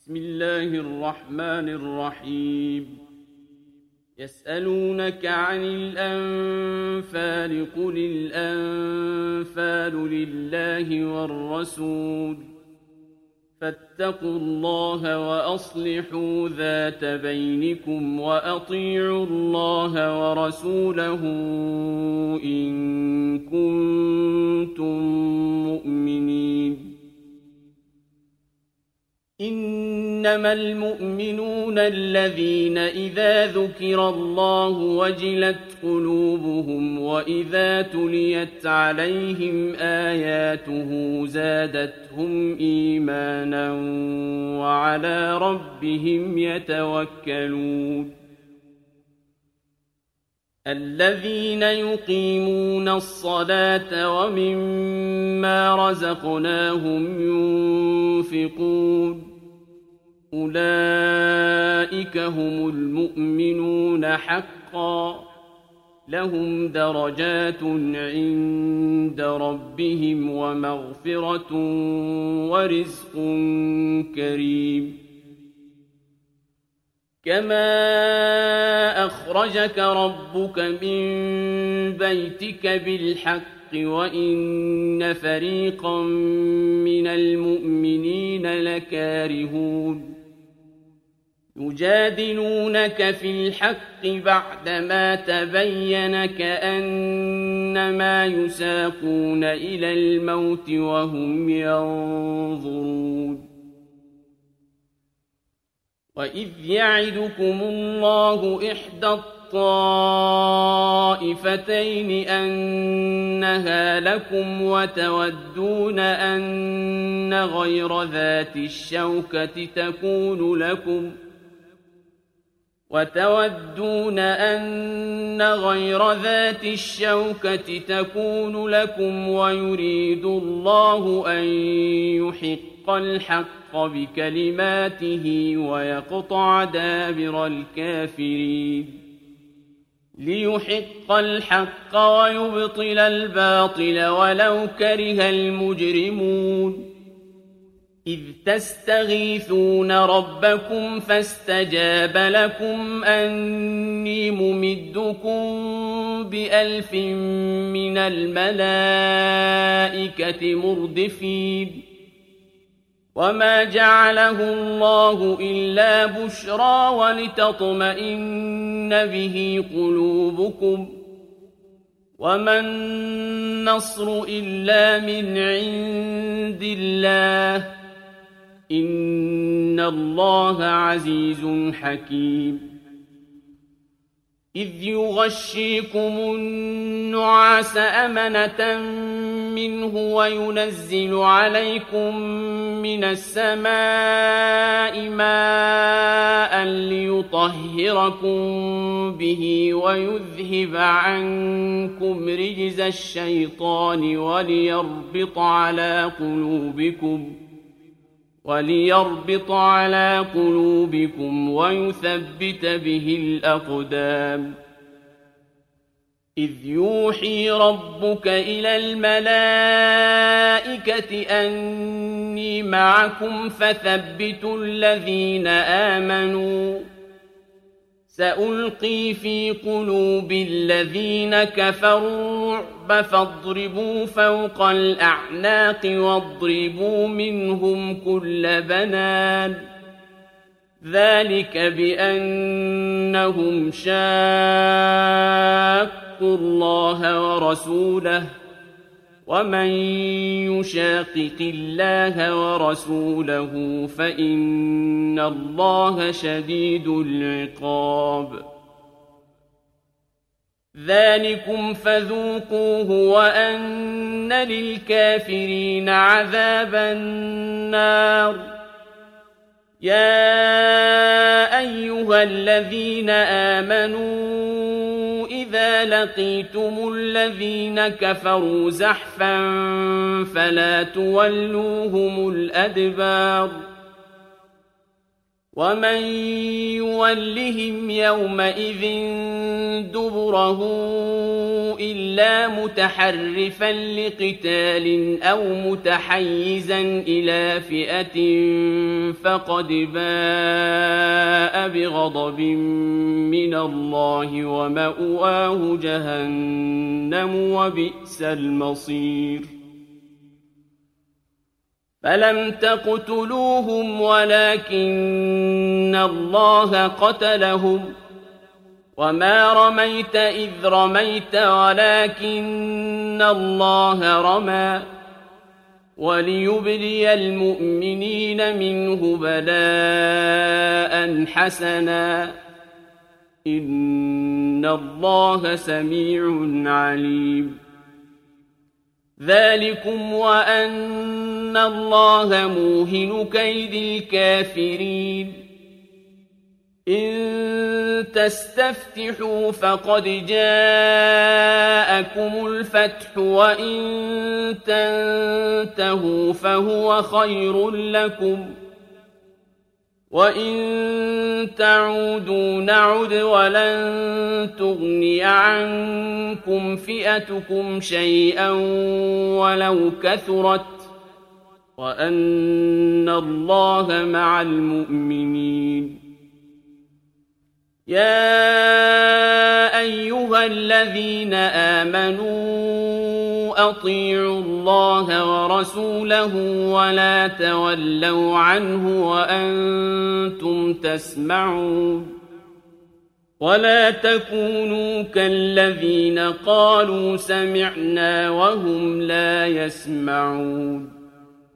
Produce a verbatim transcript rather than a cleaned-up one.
بسم الله الرحمن الرحيم يسألونك عن الأنفال قل الأنفال لله والرسول فاتقوا الله وأصلحوا ذات بينكم وأطيعوا الله ورسوله إن كنتم مؤمنين إنما المؤمنون الذين إذا ذكر الله وجلت قلوبهم وإذا تليت عليهم آياته زادتهم إيمانا وعلى ربهم يتوكلون الذين يقيمون الصلاة ومما رزقناهم ينفقون أولئك هم المؤمنون حقا لهم درجات عند ربهم ومغفرة ورزق كريم كما أخرجك ربك من بيتك بالحق وإن فريقا من المؤمنين لكارهون يجادلونك في الحق بعدما تبين كأنما يساقون إلى الموت وهم ينظرون وإذ يعدكم الله إحدى الطائفتين أنها لكم وتودون أن غير ذات الشوكة تكون لكم وتودون أن غير ذات الشوكة تكون لكم ويريد الله أن يحق الحق بكلماته ويقطع دابر الكافرين ليحق الحق ويبطل الباطل ولو كره المجرمون إذ تستغيثون ربكم فاستجاب لكم أني ممدكم بألف من الملائكة مردفين وما جعله الله إلا بشرى ولتطمئن به قلوبكم وما النصر إلا من عند الله إن الله عزيز حكيم إذ يغشيكم النعاس أمنة منه وينزل عليكم من السماء ماء ليطهركم به ويذهب عنكم رجز الشيطان وليربط على قلوبكم وليربط على قلوبكم ويثبت به الأقدام إذ يوحي ربك إلى الملائكة أني معكم فثبتوا الذين آمنوا سألقي في قلوب الذين كفروا الرعب فاضربوا فوق الأعناق واضربوا منهم كل بنان ذلك بأنهم شاقوا الله ورسوله ومن يشاقق الله ورسوله فإن الله شديد العقاب ذلكم فذوقوه وأن للكافرين عذاب النار يا أيها الذين آمنوا إذا لقيتم الذين كفروا زحفا فلا تولوهم الأدبار ومن يولهم يومئذ دبره إلا متحرفا لقتال أو متحيزا إلى فئة فقد باء بغضب من الله ومأواه جهنم وبئس المصير فلم تقتلوهم ولكن الله قتلهم وما رميت إذ رميت ولكن الله رمى وليبلي المؤمنين منه بلاء حسنا إن الله سميع عليم ذلكم وأن الله موهن كيد الكافرين إن تستفتحوا فقد جاءكم الفتح وإن تنتهوا فهو خير لكم وإن تعودوا نعد ولن تغني عنكم فئتكم شيئا ولو كثرت وأن الله مع المؤمنين يا أيها الذين آمنوا أطيعوا الله ورسوله ولا تولوا عنه وأنتم تسمعون ولا تكونوا كالذين قالوا سمعنا وهم لا يسمعون